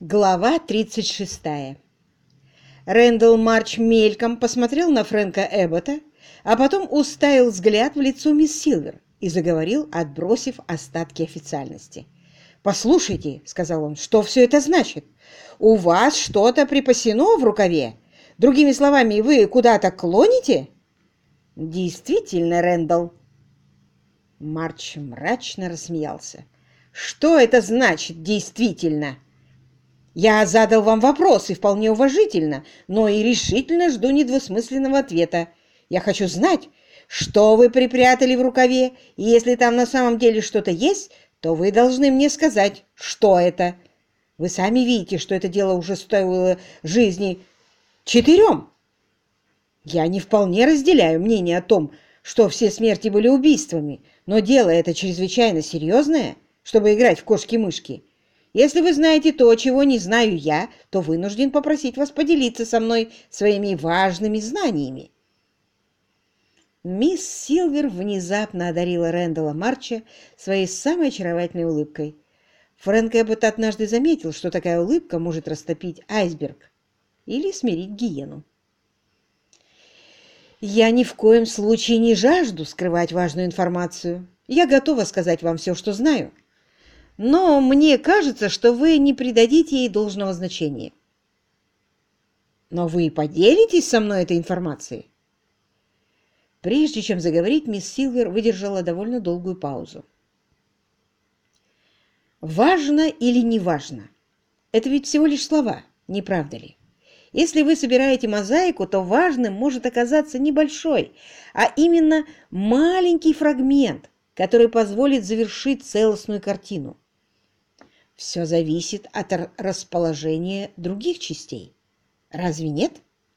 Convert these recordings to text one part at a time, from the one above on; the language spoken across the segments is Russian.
Глава 36. Рэндалл Марч мельком посмотрел на Фрэнка Эббота, а потом уставил взгляд в лицо мисс Силвер и заговорил, отбросив остатки официальности. «Послушайте», — сказал он, — «что все это значит? У вас что-то припасено в рукаве? Другими словами, вы куда-то клоните?» «Действительно, Рэндалл». Марч мрачно рассмеялся. «Что это значит, действительно?» «Я задал вам вопрос, и вполне уважительно, но и решительно жду недвусмысленного ответа. Я хочу знать, что вы припрятали в рукаве, и если там на самом деле что-то есть, то вы должны мне сказать, что это. Вы сами видите, что это дело уже стоило жизни 4. Я не вполне разделяю мнение о том, что все смерти были убийствами, но дело это чрезвычайно серьезное, чтобы играть в кошки-мышки. Если вы знаете то, чего не знаю я, то вынужден попросить вас поделиться со мной своими важными знаниями». Мисс Силвер внезапно одарила Рэндалла Марча своей самой очаровательной улыбкой. Фрэнк Эббот однажды заметил, что такая улыбка может растопить айсберг или смирить гиену. «Я ни в коем случае не жажду скрывать важную информацию. Я готова сказать вам все, что знаю. Но мне кажется, что вы не придадите ей должного значения. Но вы поделитесь со мной этой информацией?» Прежде чем заговорить, мисс Силвер выдержала довольно долгую паузу. «Важно или не важно? Это ведь всего лишь слова, не правда ли? Если вы собираете мозаику, то важным может оказаться небольшой, а именно маленький фрагмент, который позволит завершить целостную картину. Все зависит от расположения других частей. Разве нет?»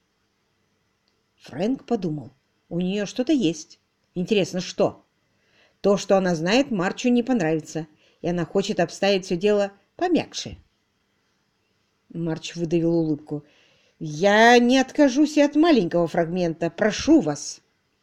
Фрэнк подумал. У нее что-то есть. Интересно, что? То, что она знает, Марчу не понравится, и она хочет обставить все дело помягче. Марч выдавил улыбку. «Я не откажусь и от маленького фрагмента. Прошу вас».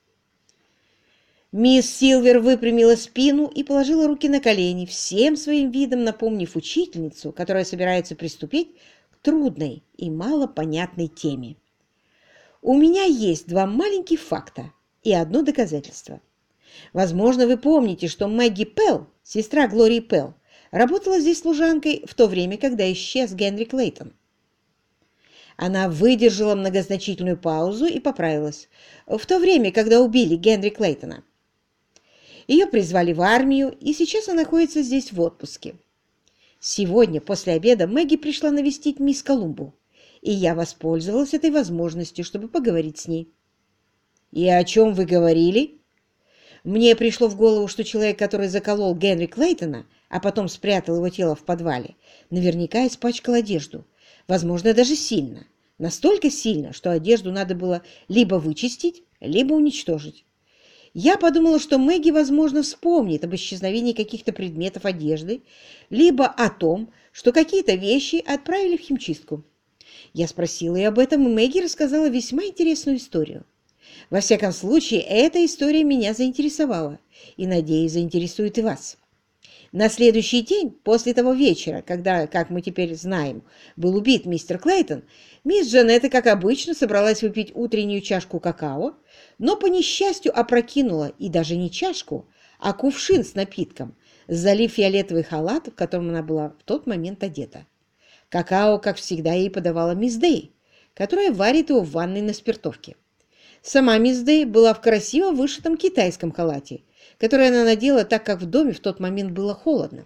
Мисс Силвер выпрямила спину и положила руки на колени, всем своим видом напомнив учительницу, которая собирается приступить к трудной и малопонятной теме. «У меня есть 2 маленьких факта и одно доказательство. Возможно, вы помните, что Мэгги Пелл, сестра Глории Пелл, работала здесь служанкой в то время, когда исчез Генри Клейтон». Она выдержала многозначительную паузу и поправилась. «В то время, когда убили Генри Клейтона. Ее призвали в армию, и сейчас она находится здесь в отпуске. Сегодня после обеда Мэгги пришла навестить мисс Колумбу, и я воспользовалась этой возможностью, чтобы поговорить с ней». «И о чем вы говорили?» «Мне пришло в голову, что человек, который заколол Генри Клейтона, а потом спрятал его тело в подвале, наверняка испачкал одежду, возможно, даже сильно, настолько сильно, что одежду надо было либо вычистить, либо уничтожить. Я подумала, что Мэгги, возможно, вспомнит об исчезновении каких-то предметов одежды, либо о том, что какие-то вещи отправили в химчистку. Я спросила ее об этом, и Мэгги рассказала весьма интересную историю. Во всяком случае, эта история меня заинтересовала, и, надеюсь, заинтересует и вас. На следующий день, после того вечера, когда, как мы теперь знаем, был убит мистер Клейтон, мисс Джанетта, как обычно, собралась выпить утреннюю чашку какао, но, по несчастью, опрокинула и даже не чашку, а кувшин с напитком, залив фиолетовый халат, в котором она была в тот момент одета. Какао, как всегда, ей подавала мисс Дэй, которая варит его в ванной на спиртовке. Сама мисс Дэй была в красиво вышитом китайском халате, который она надела, так как в доме в тот момент было холодно.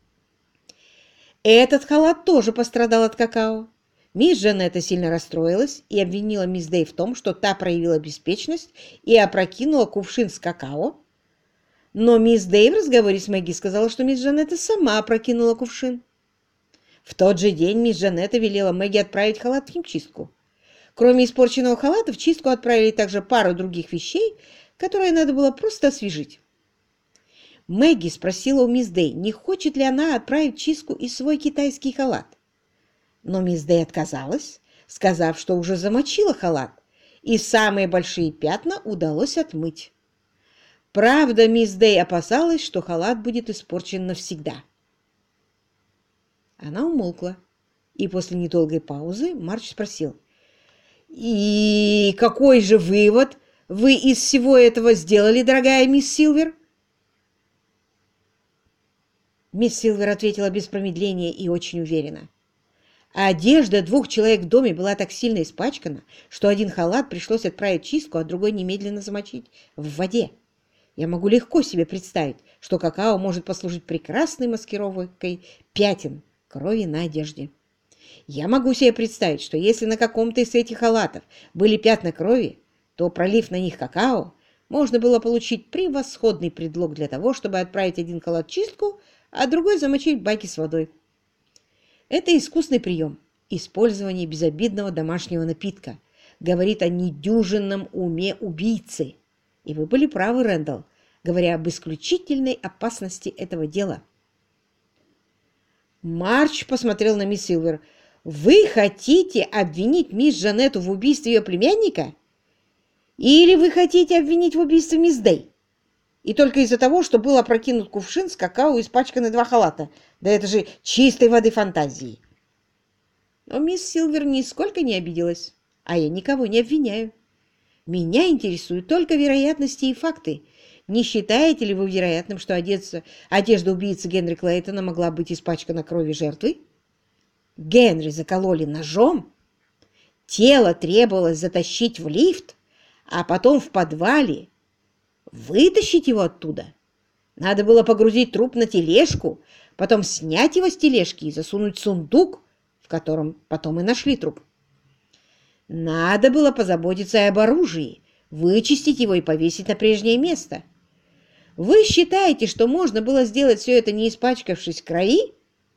Этот халат тоже пострадал от какао. Мисс Джанетта сильно расстроилась и обвинила мисс Дэй в том, что та проявила беспечность и опрокинула кувшин с какао. Но мисс Дэй в разговоре с Мэгги сказала, что мисс Джанетта сама опрокинула кувшин. В тот же день мисс Джанетта велела Мэгги отправить халат в химчистку. Кроме испорченного халата, в чистку отправили также пару других вещей, которые надо было просто освежить. Мэгги спросила у мисс Дэй, не хочет ли она отправить в чистку и свой китайский халат. Но мисс Дэй отказалась, сказав, что уже замочила халат, и самые большие пятна удалось отмыть. Правда, мисс Дэй опасалась, что халат будет испорчен навсегда. Она умолкла И после недолгой паузы Марч спросил: «И какой же вывод вы из всего этого сделали, дорогая мисс Силвер?» Мисс Силвер ответила без промедления и очень уверенно. Одежда двух человек в доме была так сильно испачкана, что один халат пришлось отправить в чистку, а другой немедленно замочить в воде. Я могу легко себе представить, что какао может послужить прекрасной маскировкой пятен крови на одежде. Я могу себе представить, что если на каком-то из этих халатов были пятна крови, то, пролив на них какао, можно было получить превосходный предлог для того, чтобы отправить один халат в чистку, а другой замочить в баке с водой. Это искусный прием. Использование безобидного домашнего напитка говорит о недюжинном уме убийцы. И вы были правы, Рэндалл, говоря об исключительной опасности этого дела. Марч посмотрел на мисс Силвер. «Вы хотите обвинить мисс Джанетту в убийстве ее племянника? Или вы хотите обвинить в убийстве мисс Дэй? И только из-за того, что был опрокинут кувшин с какао и испачканы два халата. Да это же чистой воды фантазии!» Но мисс Силвер нисколько не обиделась, а я никого не обвиняю. Меня интересуют только вероятности и факты. Не считаете ли вы вероятным, что одежда убийцы Генри Клейтона могла быть испачкана кровью жертвы? Генри закололи ножом. Тело требовалось затащить в лифт, а потом в подвале вытащить его оттуда. Надо было погрузить труп на тележку, потом снять его с тележки и засунуть в сундук, в котором потом и нашли труп. Надо было позаботиться и об оружии, вычистить его и повесить на прежнее место. Вы считаете, что можно было сделать все это, не испачкавшись в крови?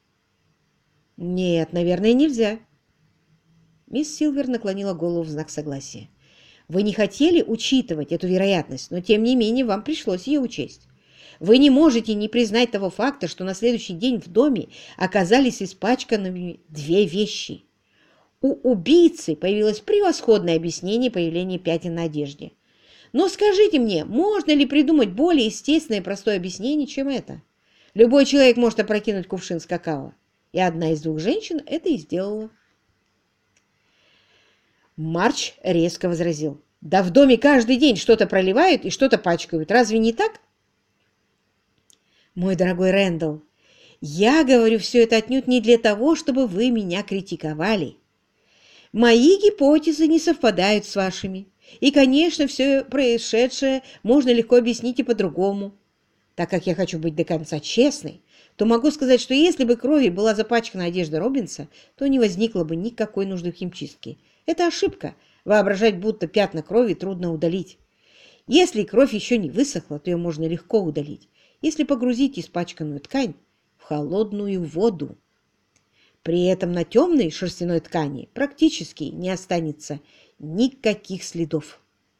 Нет, наверное, нельзя. Мисс Силвер наклонила голову в знак согласия. Вы не хотели учитывать эту вероятность, но тем не менее вам пришлось ее учесть. Вы не можете не признать того факта, что на следующий день в доме оказались испачканными две вещи. У убийцы появилось превосходное объяснение появления пятен на одежде. Но скажите мне, можно ли придумать более естественное и простое объяснение, чем это? Любой человек может опрокинуть кувшин с какао, и одна из двух женщин это и сделала. Марч резко возразил. Да в доме каждый день что-то проливают и что-то пачкают. Разве не так? Мой дорогой Рэндалл, я говорю все это отнюдь не для того, чтобы вы меня критиковали. Мои гипотезы не совпадают с вашими. И, конечно, все происшедшее можно легко объяснить и по-другому. Так как я хочу быть до конца честной, то могу сказать, что если бы кровью была запачкана одежда Робинса, то не возникло бы никакой нужды в химчистке. Это ошибка – воображать, будто пятна крови трудно удалить. Если кровь еще не высохла, то ее можно легко удалить, если погрузить испачканную ткань в холодную воду. При этом на темной шерстяной ткани практически не останется никаких следов.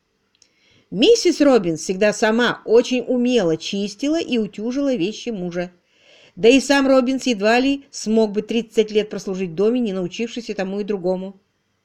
Миссис Робинс всегда сама очень умело чистила и утюжила вещи мужа. Да и сам Робинс едва ли смог бы 30 лет прослужить в доме, не научившись и тому, и другому.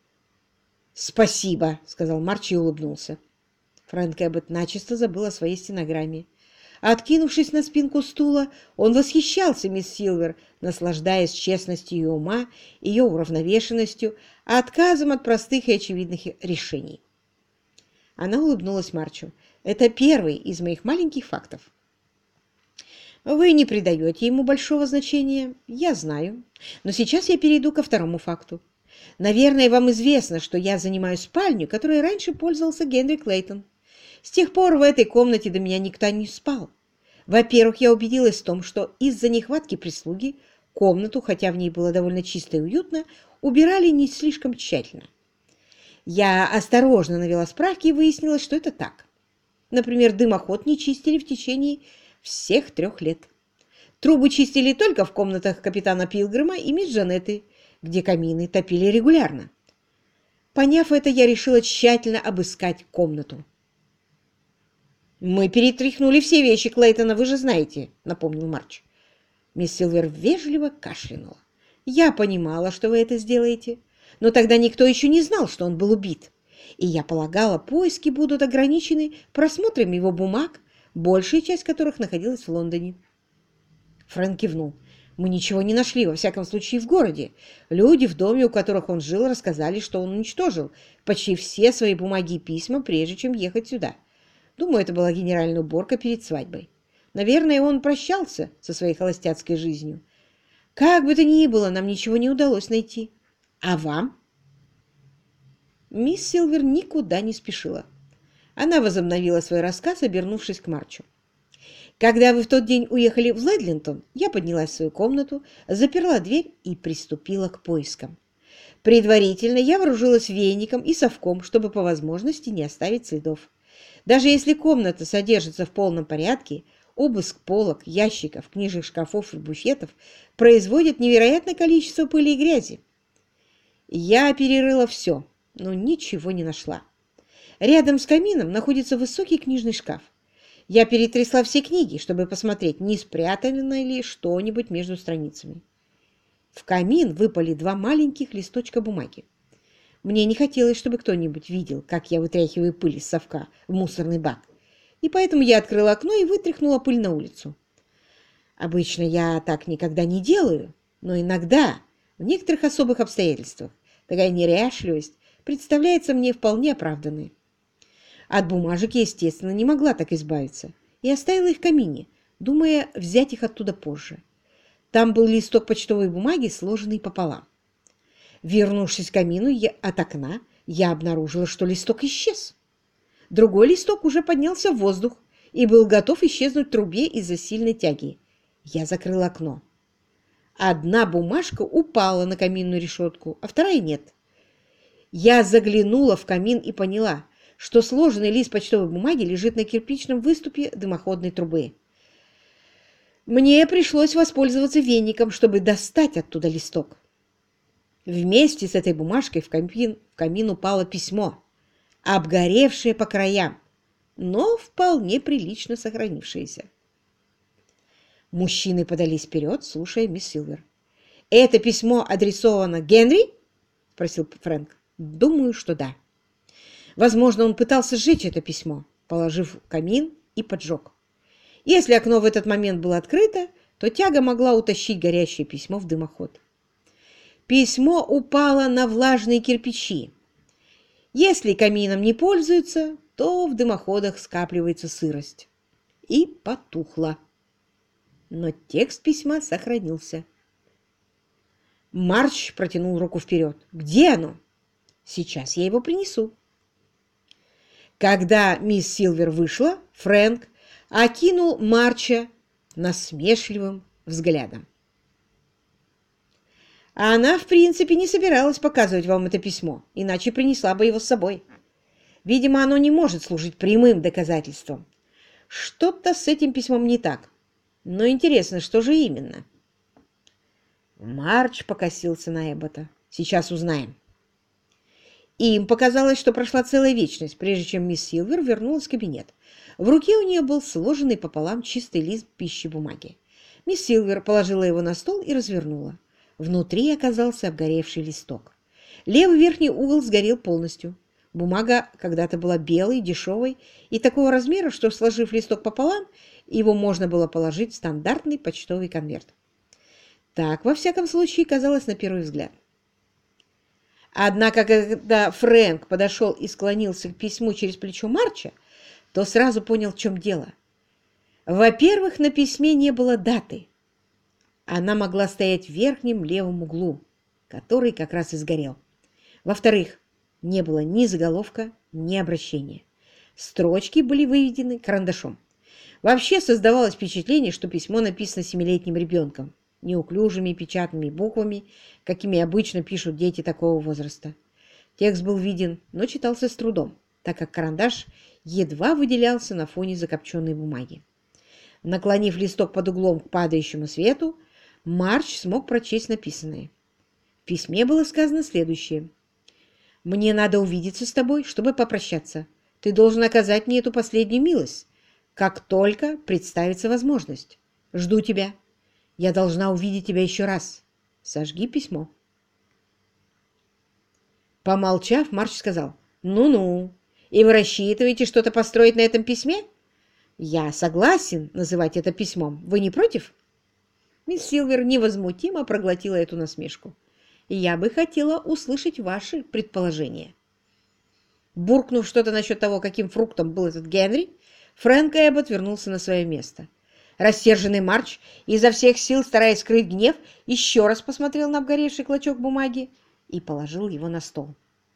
«Спасибо», — сказал Марч и улыбнулся. Фрэнк Эббот начисто забыл о своей стенограмме. Откинувшись на спинку стула, он восхищался мисс Силвер, наслаждаясь честностью ее ума, ее уравновешенностью, а отказом от простых и очевидных решений. Она улыбнулась Марчу. «Это первый из моих маленьких фактов. Вы не придаете ему большого значения, я знаю. Но сейчас я перейду ко второму факту. Наверное, вам известно, что я занимаю спальню, которой раньше пользовался Генри Клейтон. С тех пор в этой комнате до меня никто не спал. Во-первых, я убедилась в том, что из-за нехватки прислуги комнату, хотя в ней было довольно чисто и уютно, убирали не слишком тщательно. Я осторожно навела справки и выяснила, что это так. Например, дымоход не чистили в течение всех 3 лет. Трубы чистили только в комнатах капитана Пилгрима и мисс Джанетты, где камины топили регулярно. Поняв это, я решила тщательно обыскать комнату. «Мы перетряхнули все вещи Клейтона, вы же знаете», — напомнил Марч. Мисс Силвер вежливо кашлянула. «Я понимала, что вы это сделаете, но тогда никто еще не знал, что он был убит, и я полагала, поиски будут ограничены просмотром его бумаг, большая часть которых находилась в Лондоне». Фрэнк кивнул. Мы ничего не нашли, во всяком случае, в городе. Люди в доме, у которых он жил, рассказали, что он уничтожил почти все свои бумаги и письма, прежде чем ехать сюда. Думаю, это была генеральная уборка перед свадьбой. Наверное, он прощался со своей холостяцкой жизнью. Как бы то ни было, нам ничего не удалось найти. А вам? Мисс Силвер никуда не спешила. Она возобновила свой рассказ, обернувшись к Марчу. Когда вы в тот день уехали в Лэдлинтон, я поднялась в свою комнату, заперла дверь и приступила к поискам. Предварительно я вооружилась веником и совком, чтобы по возможности не оставить следов. Даже если комната содержится в полном порядке, обыск полок, ящиков, книжных шкафов и буфетов производит невероятное количество пыли и грязи. Я перерыла все, но ничего не нашла. Рядом с камином находится высокий книжный шкаф. Я перетрясла все книги, чтобы посмотреть, не спрятано ли что-нибудь между страницами. В камин выпали 2 маленьких листочка бумаги. Мне не хотелось, чтобы кто-нибудь видел, как я вытряхиваю пыль из совка в мусорный бак, и поэтому я открыла окно и вытряхнула пыль на улицу. Обычно я так никогда не делаю, но иногда, в некоторых особых обстоятельствах, такая неряшливость представляется мне вполне оправданной. От бумажек я, естественно, не могла так избавиться и оставила их в камине, думая взять их оттуда позже. Там был листок почтовой бумаги, сложенный пополам. Вернувшись к камину от окна, я обнаружила, что листок исчез. Другой листок уже поднялся в воздух и был готов исчезнуть в трубе из-за сильной тяги. Я закрыла окно. Одна бумажка упала на каминную решетку, а вторая нет. Я заглянула в камин и поняла, что сложенный лист почтовой бумаги лежит на кирпичном выступе дымоходной трубы. Мне пришлось воспользоваться веником, чтобы достать оттуда листок. Вместе с этой бумажкой в камин упало письмо, обгоревшее по краям, но вполне прилично сохранившееся. Мужчины подались вперед, слушая мисс Силвер. «Это письмо адресовано Генри?» — спросил Фрэнк. «Думаю, что да». Возможно, он пытался сжечь это письмо, положив в камин и поджег. Если окно в этот момент было открыто, то тяга могла утащить горящее письмо в дымоход. Письмо упало на влажные кирпичи. Если камином не пользуются, то в дымоходах скапливается сырость. И потухло. Но текст письма сохранился. Марч протянул руку вперед. «Где оно?» «Сейчас я его принесу». Когда мисс Силвер вышла, Фрэнк окинул Марча насмешливым взглядом. Она, в принципе, не собиралась показывать вам это письмо, иначе принесла бы его с собой. Видимо, оно не может служить прямым доказательством. Что-то с этим письмом не так. Но интересно, что же именно? Марч покосился на Эббота. Сейчас узнаем. Им показалось, что прошла целая вечность, прежде чем мисс Силвер вернулась в кабинет. В руке у нее был сложенный пополам чистый лист пищи-бумаги. Мисс Силвер положила его на стол и развернула. Внутри оказался обгоревший листок. Левый верхний угол сгорел полностью. Бумага когда-то была белой, дешевой и такого размера, что, сложив листок пополам, его можно было положить в стандартный почтовый конверт. Так, во всяком случае, казалось на первый взгляд. Однако, когда Фрэнк подошел и склонился к письму через плечо Марча, то сразу понял, в чем дело. Во-первых, на письме не было даты. Она могла стоять в верхнем левом углу, который как раз и сгорел. Во-вторых, не было ни заголовка, ни обращения. Строчки были выведены карандашом. Вообще создавалось впечатление, что письмо написано 7-летним ребенком, неуклюжими печатными буквами, какими обычно пишут дети такого возраста. Текст был виден, но читался с трудом, так как карандаш едва выделялся на фоне закопченной бумаги. Наклонив листок под углом к падающему свету, Марч смог прочесть написанное. В письме было сказано следующее. «Мне надо увидеться с тобой, чтобы попрощаться. Ты должен оказать мне эту последнюю милость, как только представится возможность. Жду тебя. Я должна увидеть тебя еще раз. Сожги письмо». Помолчав, Марч сказал, «Ну-ну, и вы рассчитываете что-то построить на этом письме? Я согласен называть это письмом. Вы не против?» Мисс Силвер невозмутимо проглотила эту насмешку. «Я бы хотела услышать ваши предположения». Буркнув что-то насчет того, каким фруктом был этот Генри, Фрэнк Эббот вернулся на свое место. Рассерженный Марч, изо всех сил стараясь скрыть гнев, еще раз посмотрел на обгоревший клочок бумаги и положил его на стол.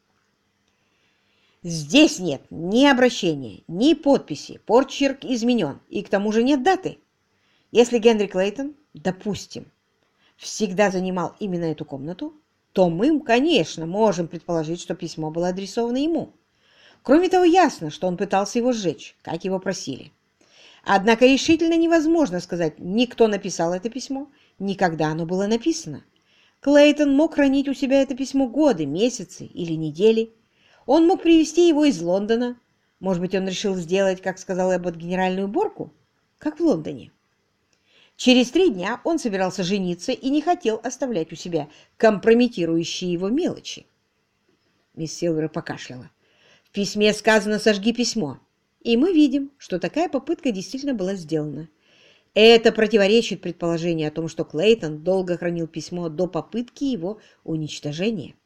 «Здесь нет ни обращения, ни подписи, почерк изменен, и к тому же нет даты. Если Генри Клейтон, допустим, всегда занимал именно эту комнату, то мы, конечно, можем предположить, что письмо было адресовано ему. Кроме того, ясно, что он пытался его сжечь, как его просили. Однако решительно невозможно сказать, ни кто написал это письмо, ни когда оно было написано. Клейтон мог хранить у себя это письмо годы, месяцы или недели. Он мог привезти его из Лондона. Может быть, он решил сделать, как сказал Эббот, генеральную уборку, как в Лондоне. Через 3 дня он собирался жениться и не хотел оставлять у себя компрометирующие его мелочи. Мисс Силвер покашляла. В письме сказано «сожги письмо». И мы видим, что такая попытка действительно была сделана. Это противоречит предположению о том, что Клейтон долго хранил письмо до попытки его уничтожения.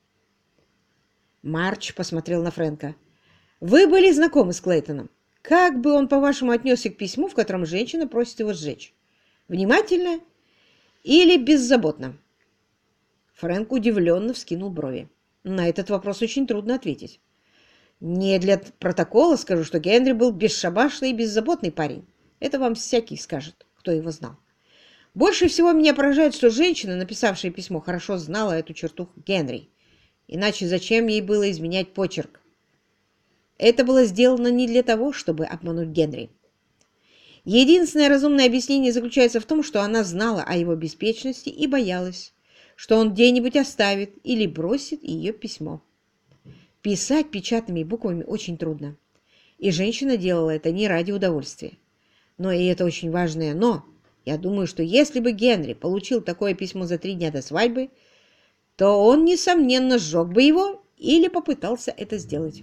Марч посмотрел на Фрэнка. «Вы были знакомы с Клейтоном. Как бы он, по-вашему, отнесся к письму, в котором женщина просит его сжечь? Внимательно или беззаботно?» Фрэнк удивленно вскинул брови. На этот вопрос очень трудно ответить. «Не для протокола скажу, что Генри был бесшабашный и беззаботный парень. Это вам всякий скажет, кто его знал. Больше всего меня поражает, что женщина, написавшая письмо, хорошо знала эту черту Генри. Иначе зачем ей было изменять почерк? Это было сделано не для того, чтобы обмануть Генри. Единственное разумное объяснение заключается в том, что она знала о его беспечности и боялась, что он где-нибудь оставит или бросит ее письмо. Писать печатными буквами очень трудно, и женщина делала это не ради удовольствия. Но и это очень важное «но». Я думаю, что если бы Генри получил такое письмо за 3 дня до свадьбы, то он, несомненно, сжег бы его или попытался это сделать.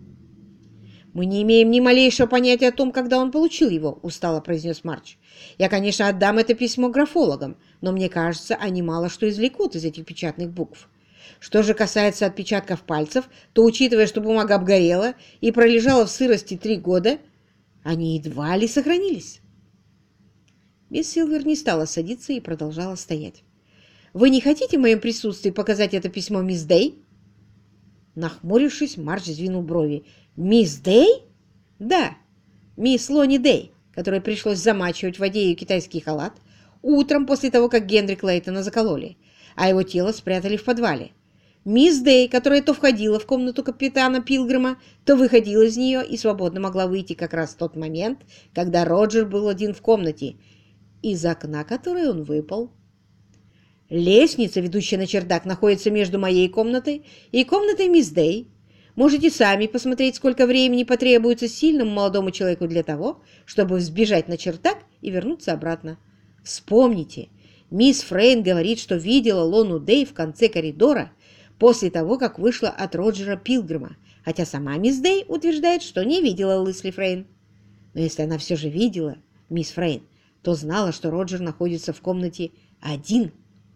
«Мы не имеем ни малейшего понятия о том, когда он получил его», — устало произнес Марч. «Я, конечно, отдам это письмо графологам, но мне кажется, они мало что извлекут из этих печатных букв. Что же касается отпечатков пальцев, то, учитывая, что бумага обгорела и пролежала в сырости 3 года, они едва ли сохранились». Мисс Силвер не стала садиться и продолжала стоять. «Вы не хотите в моем присутствии показать это письмо мисс Дэй?» Нахмурившись, Марч сдвинул брови. «Мисс Дэй?» «Да, мисс Лони Дэй, которой пришлось замачивать в воде ее китайский халат утром после того, как Генри Клейтона закололи, а его тело спрятали в подвале. Мисс Дэй, которая то входила в комнату капитана Пилгрима, то выходила из нее и свободно могла выйти как раз в тот момент, когда Роджер был один в комнате, из окна которой он выпал. Лестница, ведущая на чердак, находится между моей комнатой и комнатой мисс Дэй. Можете сами посмотреть, сколько времени потребуется сильному молодому человеку для того, чтобы взбежать на чердак и вернуться обратно. Вспомните, мисс Фрейн говорит, что видела Лону Дэй в конце коридора после того, как вышла от Роджера Пилгрима, хотя сама мисс Дэй утверждает, что не видела Лесли Фрейн. Но если она все же видела мисс Фрейн, то знала, что Роджер находится в комнате один.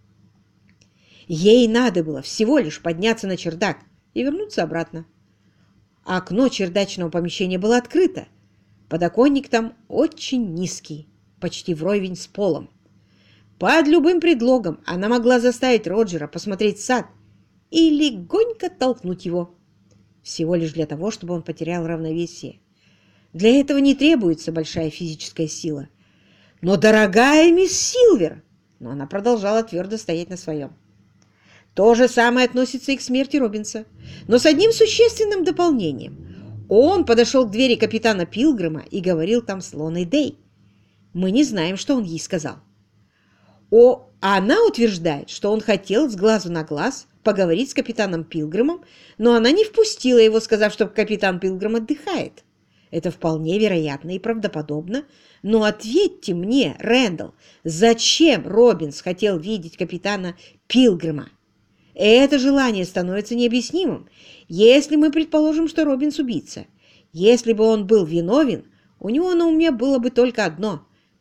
Ей надо было всего лишь подняться на чердак и вернуться обратно. Окно чердачного помещения было открыто. Подоконник там очень низкий, почти вровень с полом. Под любым предлогом она могла заставить Роджера посмотреть в сад и легонько толкнуть его. Всего лишь для того, чтобы он потерял равновесие. Для этого не требуется большая физическая сила. Но, дорогая мисс Силвер, но она продолжала твердо стоять на своем. То же самое относится и к смерти Робинса, но с одним существенным дополнением. Он подошел к двери капитана Пилгрима и говорил там с Лоной Дэй. Мы не знаем, что он ей сказал. Она утверждает, что он хотел с глазу на глаз поговорить с капитаном Пилгримом, но она не впустила его, сказав, что капитан Пилгрим отдыхает. Это вполне вероятно и правдоподобно, но ответьте мне, Рэндалл, зачем Робинс хотел видеть капитана Пилгрима? Это желание становится необъяснимым, если мы предположим, что Робинс убийца. Если бы он был виновен, у него на уме было бы только одно –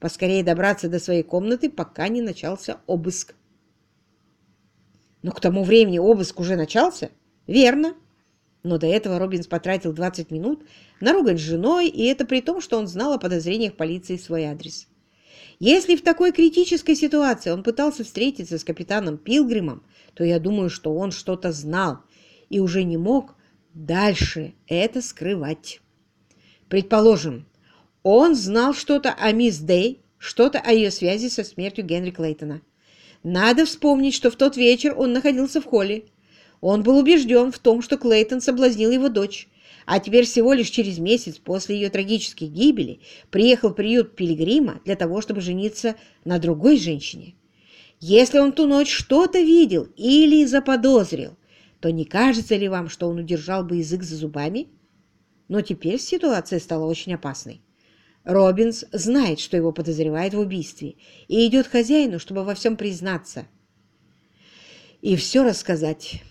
поскорее добраться до своей комнаты, пока не начался обыск. Но к тому времени обыск уже начался? Верно. Но до этого Робинс потратил 20 минут на ругань с женой, и это при том, что он знал о подозрениях полиции в свой адрес. Если в такой критической ситуации он пытался встретиться с капитаном Пилгримом, то я думаю, что он что-то знал и уже не мог дальше это скрывать. Предположим, он знал что-то о мисс Дэй, что-то о ее связи со смертью Генри Клейтона. Надо вспомнить, что в тот вечер он находился в холле. Он был убежден в том, что Клейтон соблазнил его дочь, а теперь всего лишь через месяц после ее трагической гибели приехал в приют Пилигрима для того, чтобы жениться на другой женщине. Если он ту ночь что-то видел или заподозрил, то не кажется ли вам, что он удержал бы язык за зубами? Но теперь ситуация стала очень опасной. Робинс знает, что его подозревают в убийстве, и идет к хозяину, чтобы во всем признаться и все рассказать.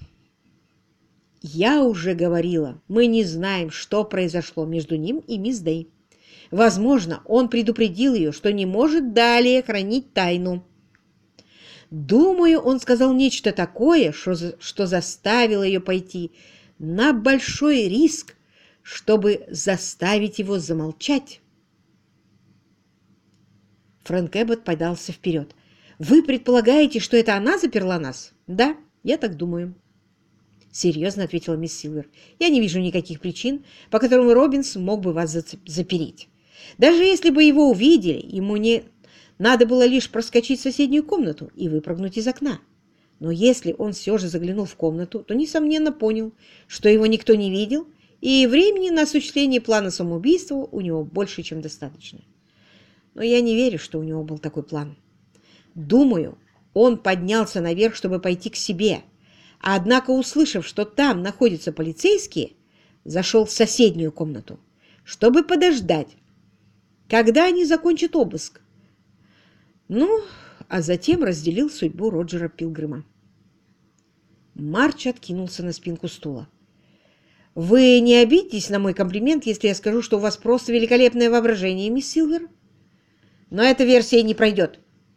Я уже говорила, мы не знаем, что произошло между ним и мисс Дэй. Возможно, он предупредил ее, что не может далее хранить тайну. Думаю, он сказал нечто такое, что заставило ее пойти на большой риск, чтобы заставить его замолчать. Фрэнк Эббот подался вперед. «Вы предполагаете, что это она заперла нас?» «Да, я так думаю». «Серьезно», — ответила мисс Силвер. «Я не вижу никаких причин, по которым Робинс мог бы вас запереть. Даже если бы его увидели, ему не надо было лишь проскочить в соседнюю комнату и выпрыгнуть из окна. Но если он все же заглянул в комнату, то, несомненно, понял, что его никто не видел, и времени на осуществление плана самоубийства у него больше, чем достаточно. Но я не верю, что у него был такой план. Думаю, он поднялся наверх, чтобы пойти к себе, однако, услышав, что там находятся полицейские, зашел в соседнюю комнату, чтобы подождать, когда они закончат обыск. Ну, а затем разделил судьбу Роджера Пилгрима». Марч откинулся на спинку стула. «Вы не обидитесь на мой комплимент, если я скажу, что у вас просто великолепное воображение, мисс Силвер? Но эта версия не пройдет.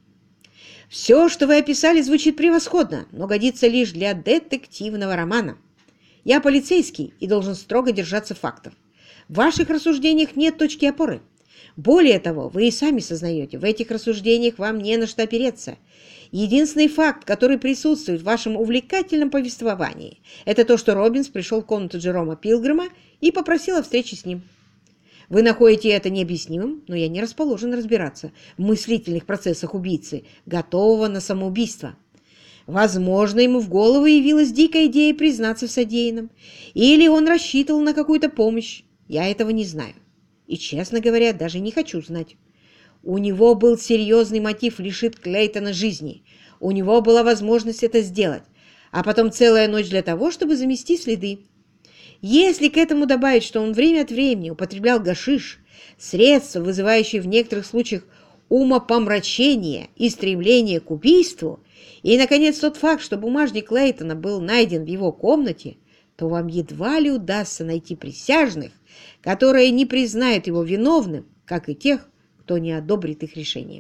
Все, что вы описали, звучит превосходно, но годится лишь для детективного романа. Я полицейский и должен строго держаться фактов. В ваших рассуждениях нет точки опоры. Более того, вы и сами сознаете, в этих рассуждениях вам не на что опереться. Единственный факт, который присутствует в вашем увлекательном повествовании, это то, что Робинс пришел в комнату Джерома Пилгрима и попросил о встрече с ним. Вы находите это необъяснимым, но я не расположен разбираться в мыслительных процессах убийцы, готового на самоубийство. Возможно, ему в голову явилась дикая идея признаться в содеянном, или он рассчитывал на какую-то помощь. Я этого не знаю. И, честно говоря, даже не хочу знать. У него был серьезный мотив лишить Клейтона жизни. У него была возможность это сделать, а потом целая ночь для того, чтобы замести следы. Если к этому добавить, что он время от времени употреблял гашиш, средство, вызывающее в некоторых случаях умопомрачение и стремление к убийству, и, наконец, тот факт, что бумажник Клейтона был найден в его комнате, то вам едва ли удастся найти присяжных, которые не признают его виновным, как и тех, кто не одобрит их решение.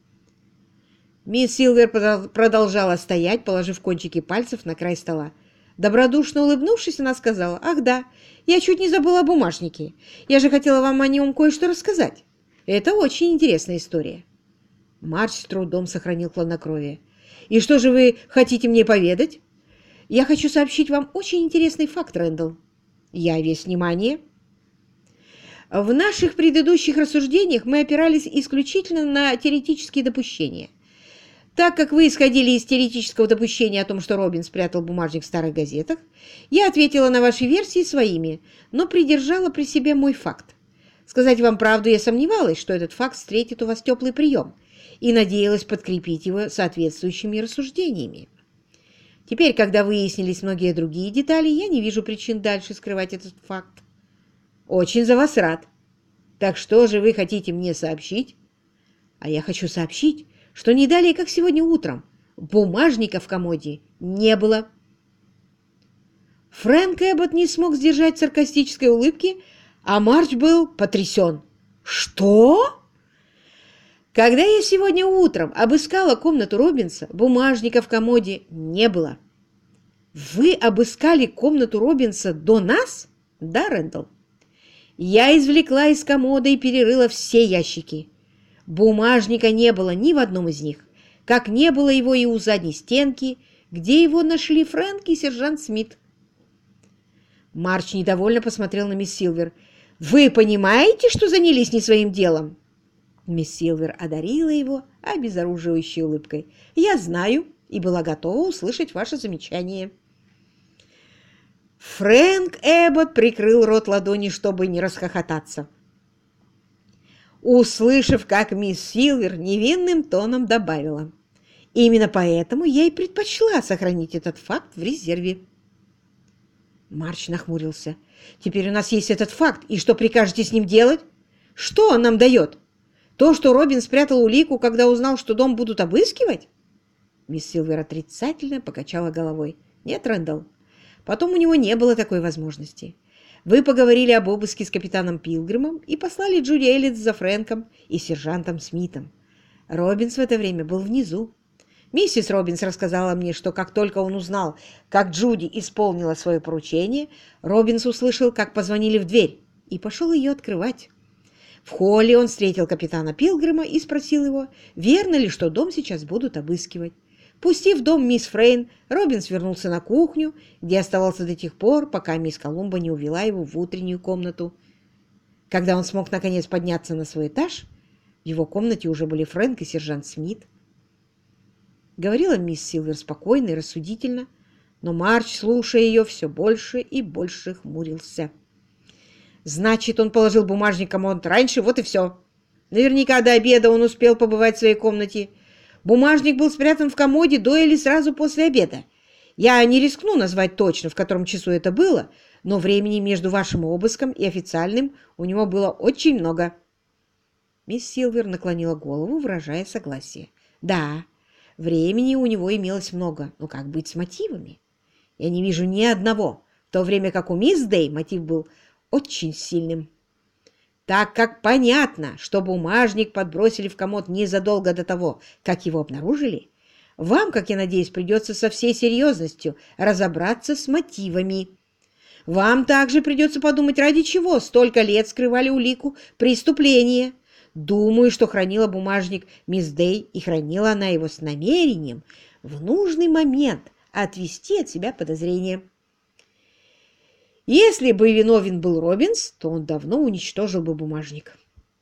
Мисс Силвер продолжала стоять, положив кончики пальцев на край стола. Добродушно улыбнувшись, она сказала: «Ах да, я чуть не забыла о бумажнике. Я же хотела вам о нем кое-что рассказать. Это очень интересная история». Марч с трудом сохранил хладнокровие. «И что же вы хотите мне поведать?» «Я хочу сообщить вам очень интересный факт, Рэндалл. Я весь внимание». В наших предыдущих рассуждениях мы опирались исключительно на теоретические допущения. Так как вы исходили из теоретического допущения о том, что Робин спрятал бумажник в старых газетах, я ответила на ваши версии своими, но придержала при себе мой факт. Сказать вам правду, я сомневалась, что этот факт встретит у вас теплый прием, и надеялась подкрепить его соответствующими рассуждениями. Теперь, когда выяснились многие другие детали, я не вижу причин дальше скрывать этот факт. Очень за вас рад. Так что же вы хотите мне сообщить? А я хочу сообщить, что не далее, как сегодня утром, бумажника в комоде не было. Фрэнк Эббот не смог сдержать саркастической улыбки, а Марч был потрясен. «Что?» Когда я сегодня утром обыскала комнату Робинса, бумажника в комоде не было. Вы обыскали комнату Робинса до нас? Да, Рэндалл. Я извлекла из комода и перерыла все ящики. Бумажника не было ни в одном из них, как не было его и у задней стенки, где его нашли Фрэнк и сержант Смит. Марч недовольно посмотрел на мисс Силвер. «Вы понимаете, что занялись не своим делом?» Мисс Силвер одарила его обезоруживающей улыбкой. «Я знаю и была готова услышать ваше замечание». Фрэнк Эббот прикрыл рот ладонью, чтобы не расхохотаться. Услышав, как мисс Силвер невинным тоном добавила: «Именно поэтому я и предпочла сохранить этот факт в резерве». Марч нахмурился. «Теперь у нас есть этот факт, и что прикажете с ним делать? Что он нам дает? То, что Робин спрятал улику, когда узнал, что дом будут обыскивать?» Мисс Силвер отрицательно покачала головой. «Нет, Рэндалл, потом у него не было такой возможности. Вы поговорили об обыске с капитаном Пилгримом и послали Джуди Эллиотт за Фрэнком и сержантом Смитом. Робинс в это время был внизу. Миссис Робинс рассказала мне, что как только он узнал, как Джуди исполнила свое поручение, Робинс услышал, как позвонили в дверь, и пошел ее открывать. В холле он встретил капитана Пилгрима и спросил его, верно ли, что дом сейчас будут обыскивать. Пустив в дом мисс Фрейн, Робинс вернулся на кухню, где оставался до тех пор, пока мисс Колумба не увела его в утреннюю комнату. Когда он смог наконец подняться на свой этаж, в его комнате уже были Фрэнк и сержант Смит. Говорила мисс Силвер спокойно и рассудительно, но Марч, слушая ее, все больше и больше хмурился. «Значит, он положил бумажник в комод раньше, вот и все. Наверняка до обеда он успел побывать в своей комнате. Бумажник был спрятан в комоде до или сразу после обеда. Я не рискну назвать точно, в котором часу это было, но времени между вашим обыском и официальным у него было очень много». Мисс Силвер наклонила голову, выражая согласие. «Да, времени у него имелось много, но как быть с мотивами? Я не вижу ни одного, в то время как у мисс Дэй мотив был очень сильным. Так как понятно, что бумажник подбросили в комод незадолго до того, как его обнаружили, вам, как я надеюсь, придется со всей серьезностью разобраться с мотивами. Вам также придется подумать, ради чего столько лет скрывали улику преступления. Думаю, что хранила бумажник мисс Дэй, и хранила она его с намерением в нужный момент отвести от себя подозрения. Если бы виновен был Робинс, то он давно уничтожил бы бумажник».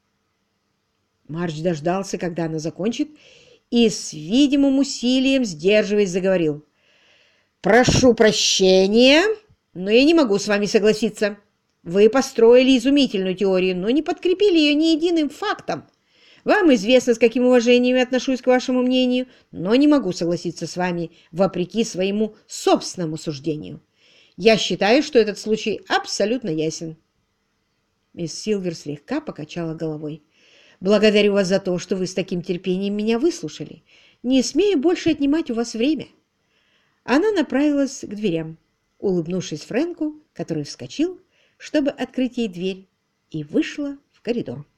Марч дождался, когда она закончит, и с видимым усилием, сдерживаясь, заговорил. «Прошу прощения, но я не могу с вами согласиться. Вы построили изумительную теорию, но не подкрепили ее ни единым фактом. Вам известно, с каким уважением я отношусь к вашему мнению, но не могу согласиться с вами, вопреки своему собственному суждению. Я считаю, что этот случай абсолютно ясен». Мисс Силвер слегка покачала головой. «Благодарю вас за то, что вы с таким терпением меня выслушали. Не смею больше отнимать у вас время». Она направилась к дверям, улыбнувшись Фрэнку, который вскочил, чтобы открыть ей дверь, и вышла в коридор.